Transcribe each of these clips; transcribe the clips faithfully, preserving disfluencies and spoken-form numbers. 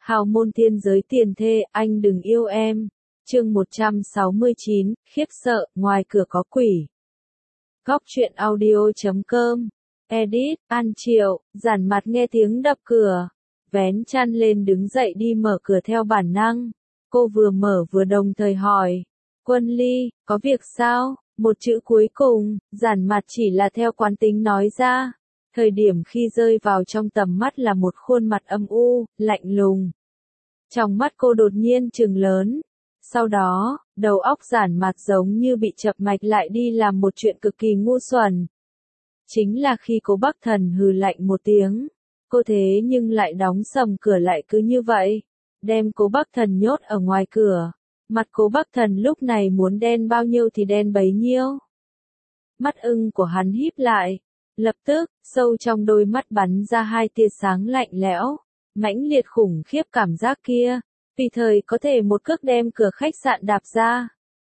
Hào môn thiên giới tiền thê, anh đừng yêu em. Chương một trăm sáu mươi chín, khiếp sợ, ngoài cửa có quỷ. Góc truyện audio chấm com. Edit, An Triệu, giản mặt nghe tiếng đập cửa. Vén chăn lên đứng dậy đi mở cửa theo bản năng. Cô vừa mở vừa đồng thời hỏi. Quân Ly, có việc sao? Một chữ cuối cùng, giản mặt chỉ là theo quán tính nói ra. Thời điểm khi rơi vào trong tầm mắt là một khuôn mặt âm u, lạnh lùng. Trong mắt cô đột nhiên trừng lớn. Sau đó, đầu óc giản mặt giống như bị chập mạch lại đi làm một chuyện cực kỳ ngu xuẩn. Chính là khi cô Bắc Thần hừ lạnh một tiếng, cô thế nhưng lại đóng sầm cửa lại cứ như vậy, đem cô Bắc Thần nhốt ở ngoài cửa. Mặt cô Bắc Thần lúc này muốn đen bao nhiêu thì đen bấy nhiêu. Mắt ưng của hắn híp lại, lập tức, sâu trong đôi mắt bắn ra hai tia sáng lạnh lẽo, mãnh liệt khủng khiếp cảm giác kia, tùy thời có thể một cước đem cửa khách sạn đạp ra.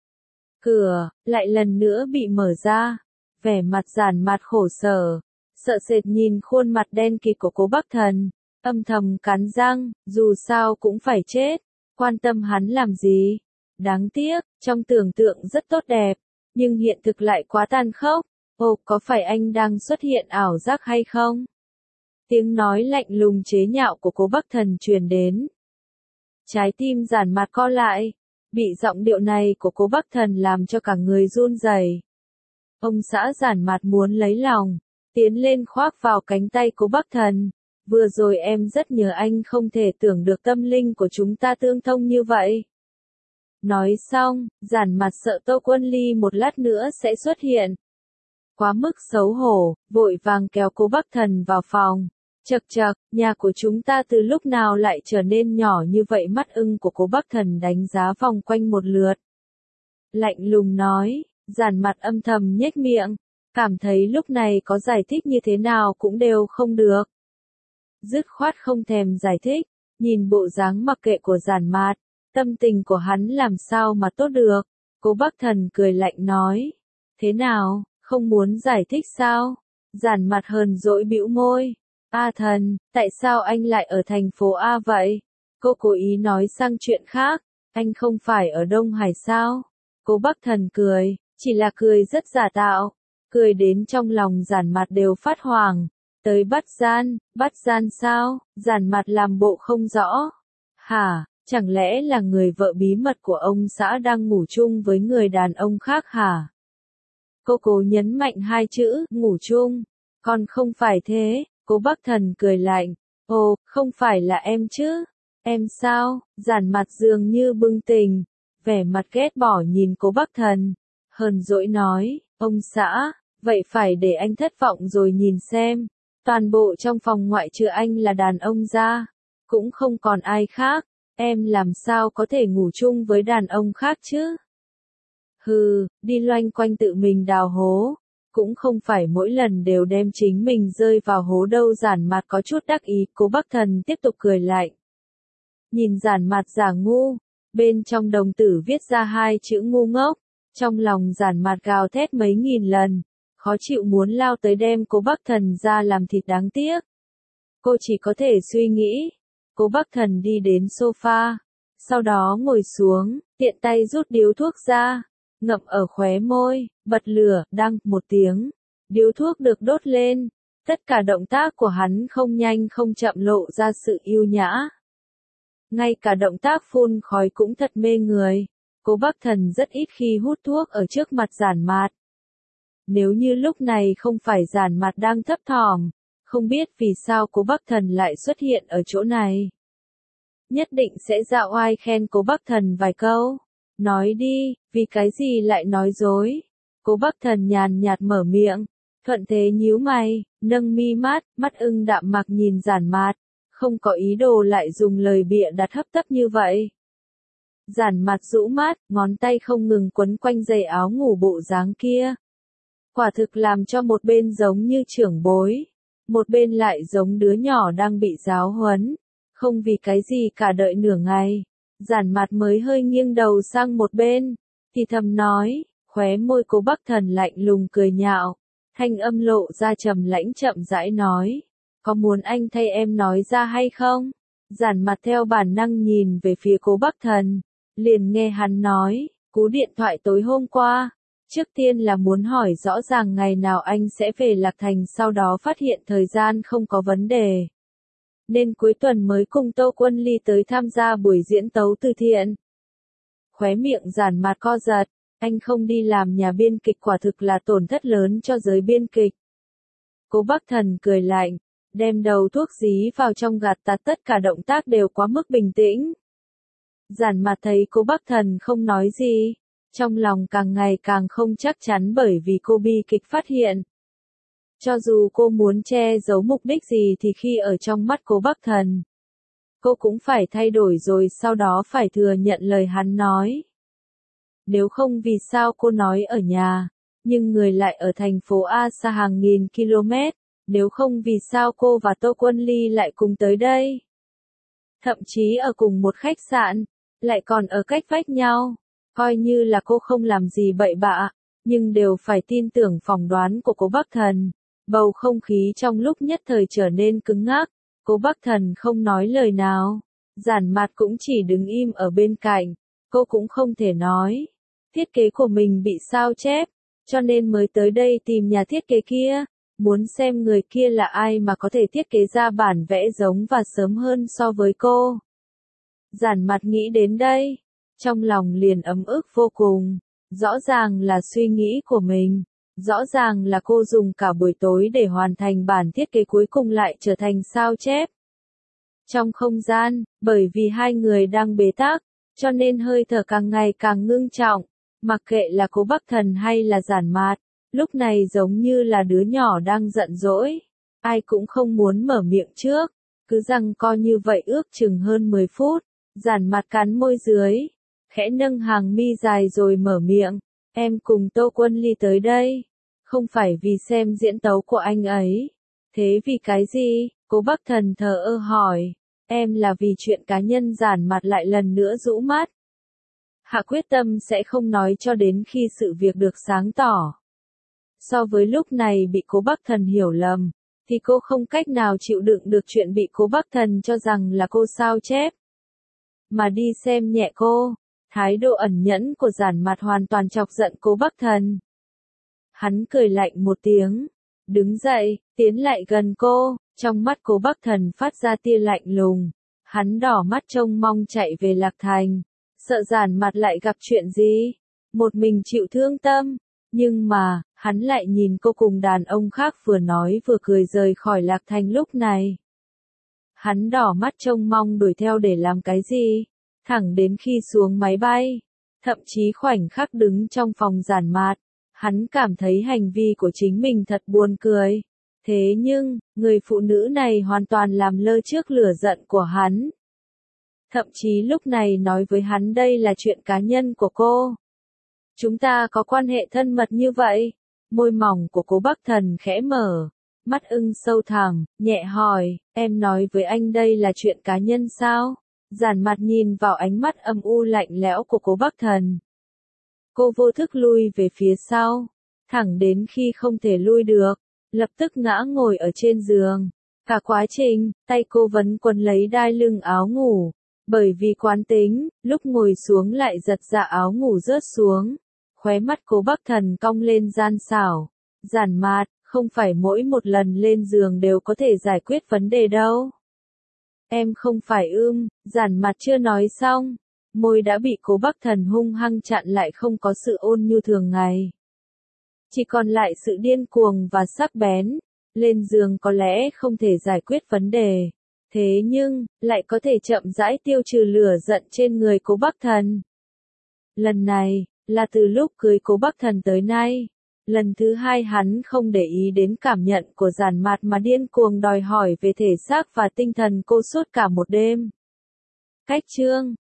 Cửa, lại lần nữa bị mở ra, vẻ mặt giản mặt khổ sở, sợ sệt nhìn khuôn mặt đen kịt của cô Bắc Thần, âm thầm cắn răng, dù sao cũng phải chết, quan tâm hắn làm gì. Đáng tiếc, trong tưởng tượng rất tốt đẹp, nhưng hiện thực lại quá tàn khốc. Ồ, có phải anh đang xuất hiện ảo giác hay không? Tiếng nói lạnh lùng chế nhạo của cô Bắc Thần truyền đến. Trái tim giản mặt co lại, bị giọng điệu này của cô Bắc Thần làm cho cả người run rẩy. Ông xã giản mặt muốn lấy lòng, tiến lên khoác vào cánh tay cô Bắc Thần. Vừa rồi em rất nhớ anh, không thể tưởng được tâm linh của chúng ta tương thông như vậy. Nói xong, giản mặt sợ Tô Quân Ly một lát nữa sẽ xuất hiện. Quá mức xấu hổ, vội vàng kéo cô Bắc Thần vào phòng. Chậc chậc, nhà của chúng ta từ lúc nào lại trở nên nhỏ như vậy? Mắt ưng của cô Bắc Thần đánh giá vòng quanh một lượt. Lạnh lùng nói, giản mặt âm thầm nhếch miệng, cảm thấy lúc này có giải thích như thế nào cũng đều không được. Dứt khoát không thèm giải thích, nhìn bộ dáng mặc kệ của giản mặt, tâm tình của hắn làm sao mà tốt được. Cô Bắc Thần cười lạnh nói, thế nào, không muốn giải thích sao? Giản mặt hờn dỗi bĩu môi. A Thần, tại sao anh lại ở thành phố A vậy? Cô cố ý nói sang chuyện khác, anh không phải ở Đông Hải sao? Cô Bắc Thần cười, chỉ là cười rất giả tạo, cười đến trong lòng giản mặt đều phát hoảng. Tới bắt gian, bắt gian sao? Giản mặt làm bộ không rõ. Hả, chẳng lẽ là người vợ bí mật của ông xã đang ngủ chung với người đàn ông khác hả? Cô cố nhấn mạnh hai chữ, ngủ chung. Còn không phải thế, cô Bắc Thần cười lạnh. Ồ, không phải là em chứ? Em sao? Giản mặt dường như bừng tỉnh, vẻ mặt ghét bỏ nhìn cô Bắc Thần. Hờn dỗi nói, ông xã, vậy phải để anh thất vọng rồi nhìn xem. Toàn bộ trong phòng ngoại trừ anh là đàn ông ra, cũng không còn ai khác. Em làm sao có thể ngủ chung với đàn ông khác chứ? Hừ, đi loanh quanh tự mình đào hố, cũng không phải mỗi lần đều đem chính mình rơi vào hố đâu. Giản mặt có chút đắc ý, cô Bắc Thần tiếp tục cười lạnh. Nhìn giản mặt giả ngu, bên trong đồng tử viết ra hai chữ ngu ngốc, trong lòng giản mặt gào thét mấy nghìn lần, khó chịu muốn lao tới đem cô Bắc Thần ra làm thịt. Đáng tiếc, cô chỉ có thể suy nghĩ. Cô Bắc Thần đi đến sofa, sau đó ngồi xuống, tiện tay rút điếu thuốc ra, ngậm ở khóe môi, bật lửa, đăng một tiếng, điếu thuốc được đốt lên. Tất cả động tác của hắn không nhanh không chậm lộ ra sự yêu nhã. Ngay cả động tác phun khói cũng thật mê người. Cô Bắc Thần rất ít khi hút thuốc ở trước mặt giản mặt. Nếu như lúc này không phải giản mặt đang thấp thỏm, không biết vì sao cô Bắc Thần lại xuất hiện ở chỗ này. Nhất định sẽ dạo oai khen cô Bắc Thần vài câu. Nói đi, vì cái gì lại nói dối? Cô Bắc Thần nhàn nhạt mở miệng, thuận thế nhíu mày, nâng mi mắt, mắt ưng đạm mặc nhìn giản mặt, không có ý đồ lại dùng lời bịa đặt hấp tấp như vậy. Giản mặt rũ mắt, ngón tay không ngừng quấn quanh dây áo ngủ bộ dáng kia. Quả thực làm cho một bên giống như trưởng bối, một bên lại giống đứa nhỏ đang bị giáo huấn. Không vì cái gì cả, đợi nửa ngày, giản mặt mới hơi nghiêng đầu sang một bên, thì thầm nói, khóe môi cô Bắc Thần lạnh lùng cười nhạo, thanh âm lộ ra trầm lãnh chậm rãi nói, có muốn anh thay em nói ra hay không? Giản Mặt theo bản năng nhìn về phía Cố Bắc Thần, liền nghe hắn nói, cú điện thoại tối hôm qua, trước tiên là muốn hỏi rõ ràng ngày nào anh sẽ về Lạc Thành, sau đó phát hiện thời gian không có vấn đề. Nên cuối tuần mới cùng Tô Quân Ly tới tham gia buổi diễn tấu từ thiện. Khóe miệng Giản Mặt co giật, anh không đi làm nhà biên kịch quả thực là tổn thất lớn cho giới biên kịch. Cố Bắc Thần cười lạnh, đem đầu thuốc dí vào trong gạt tạt, tất cả động tác đều quá mức bình tĩnh. Giản Mặt thấy Cố Bắc Thần không nói gì, trong lòng càng ngày càng không chắc chắn, bởi vì cô bi kịch phát hiện. Cho dù cô muốn che giấu mục đích gì thì khi ở trong mắt Cố Bắc Thần, cô cũng phải thay đổi, rồi sau đó phải thừa nhận lời hắn nói. Nếu không vì sao cô nói ở nhà, nhưng người lại ở thành phố A xa hàng nghìn km, nếu không vì sao cô và Tô Quân Ly lại cùng tới đây. Thậm chí ở cùng một khách sạn, lại còn ở cách vách nhau, coi như là cô không làm gì bậy bạ, nhưng đều phải tin tưởng phỏng đoán của Cố Bắc Thần. Bầu không khí trong lúc nhất thời trở nên cứng ngắc, Cố Bắc Thần không nói lời nào, Giản Mặt cũng chỉ đứng im ở bên cạnh, cô cũng không thể nói. Thiết kế của mình bị sao chép, cho nên mới tới đây tìm nhà thiết kế kia, muốn xem người kia là ai mà có thể thiết kế ra bản vẽ giống và sớm hơn so với cô. Giản Mặt nghĩ đến đây, trong lòng liền ấm ức vô cùng, rõ ràng là suy nghĩ của mình, rõ ràng là cô dùng cả buổi tối để hoàn thành bản thiết kế, cuối cùng lại trở thành sao chép. Trong không gian, bởi vì hai người đang bế tắc, cho nên hơi thở càng ngày càng ngưng trọng, mặc kệ là Cố Bắc Thần hay là Giản Mặt, lúc này giống như là đứa nhỏ đang giận dỗi, ai cũng không muốn mở miệng trước, cứ giằng co như vậy ước chừng hơn mười phút, Giản Mặt cắn môi dưới, khẽ nâng hàng mi dài rồi mở miệng, em cùng Tô Quân Ly tới đây, không phải vì xem diễn tấu của anh ấy. Thế vì cái gì? Cố Bắc Thần thờ ơ hỏi, em là vì chuyện cá nhân. Giản Mặt lại lần nữa rũ mắt. Hạ quyết tâm sẽ không nói cho đến khi sự việc được sáng tỏ. So với lúc này bị Cố Bắc Thần hiểu lầm, thì cô không cách nào chịu đựng được chuyện bị Cố Bắc Thần cho rằng là cô sao chép, mà đi xem nhẹ cô. Thái độ ẩn nhẫn của Giản Mặt hoàn toàn chọc giận Cố Bắc Thần. Hắn cười lạnh một tiếng, đứng dậy, tiến lại gần cô, trong mắt Cố Bắc Thần phát ra tia lạnh lùng. Hắn đỏ mắt trông mong chạy về Lạc Thành, sợ Giản Mặt lại gặp chuyện gì, một mình chịu thương tâm. Nhưng mà, hắn lại nhìn cô cùng đàn ông khác vừa nói vừa cười rời khỏi Lạc Thành lúc này. Hắn đỏ mắt trông mong đuổi theo để làm cái gì? Thẳng đến khi xuống máy bay, thậm chí khoảnh khắc đứng trong phòng Giản Mặt, hắn cảm thấy hành vi của chính mình thật buồn cười. Thế nhưng, người phụ nữ này hoàn toàn làm lơ trước lửa giận của hắn. Thậm chí lúc này nói với hắn đây là chuyện cá nhân của cô. Chúng ta có quan hệ thân mật như vậy. Môi mỏng của Cố Bắc Thần khẽ mở, mắt ưng sâu thẳm, nhẹ hỏi, em nói với anh đây là chuyện cá nhân sao? Giản Mặt nhìn vào ánh mắt âm u lạnh lẽo của Cố Bắc Thần. Cô vô thức lui về phía sau, thẳng đến khi không thể lui được, lập tức ngã ngồi ở trên giường. Cả quá trình, tay cô vẫn quấn lấy đai lưng áo ngủ, bởi vì quán tính, lúc ngồi xuống lại giật dạ áo ngủ rớt xuống. Khóe mắt Cố Bắc Thần cong lên gian xảo. Giản Mặt, không phải mỗi một lần lên giường đều có thể giải quyết vấn đề đâu. Em không phải ưm, Giản Mặt chưa nói xong, môi đã bị Cố Bắc Thần hung hăng chặn lại, không có sự ôn nhu thường ngày. Chỉ còn lại sự điên cuồng và sắc bén. Lên giường có lẽ không thể giải quyết vấn đề, thế nhưng, lại có thể chậm rãi tiêu trừ lửa giận trên người Cố Bắc Thần. Lần này, là từ lúc cưới Cố Bắc Thần tới nay. Lần thứ hai hắn không để ý đến cảm nhận của Giản Mặt mà điên cuồng đòi hỏi về thể xác và tinh thần cô suốt cả một đêm. Cách chương